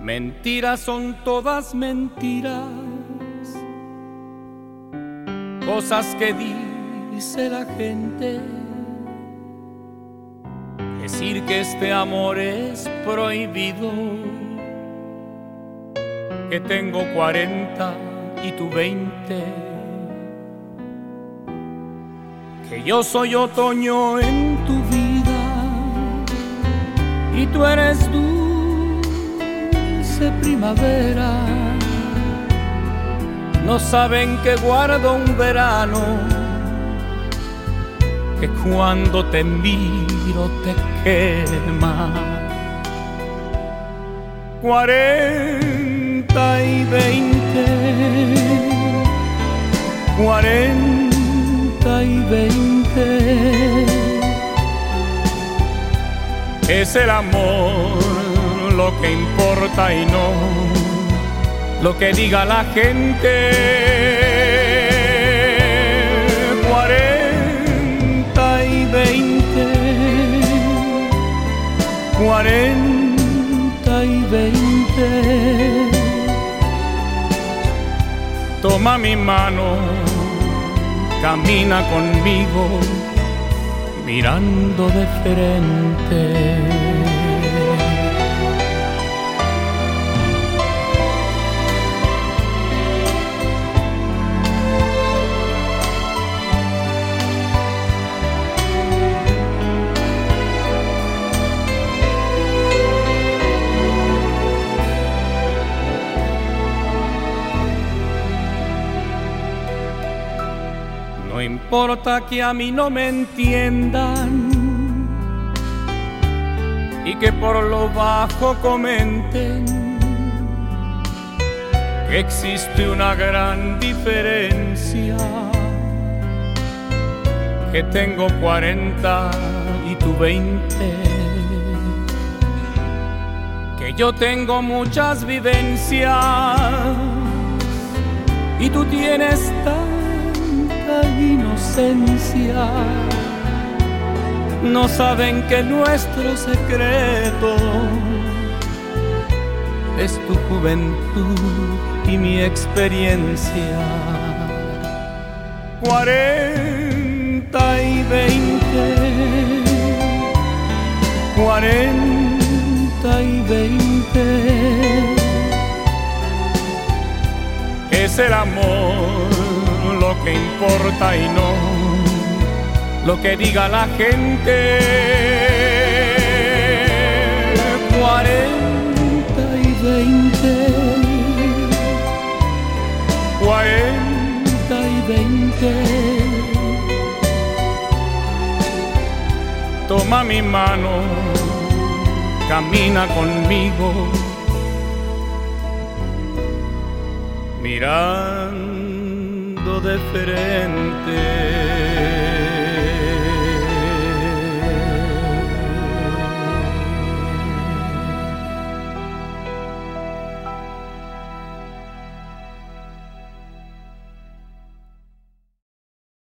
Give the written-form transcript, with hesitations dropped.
Mentiras son todas mentiras, cosas que dice la gente. Decir que este amor es prohibido, que tengo 40 y tú 20, que yo soy otoño en tu vida y tú eres dulce primavera. No saben que guardo un verano, que cuando te miro te quema. 40 y 20, 40 y 20. Es el amor lo que importa y no lo que diga la gente. 40 y 20, 40 y 20. Toma mi mano, camina conmigo, mirando de frente. No importa que a mí no me entiendan y que por lo bajo comenten que existe una gran diferencia, que tengo 40 y tú 20, que yo tengo muchas vivencias y tú tienes inocencia. No saben que nuestro secreto es tu juventud y mi experiencia. 40 y 20, 40 y 20. Es el amor lo que importa y no lo que diga la gente. 40 y 20, 40 y 20. Toma mi mano, camina conmigo, mirando de frente.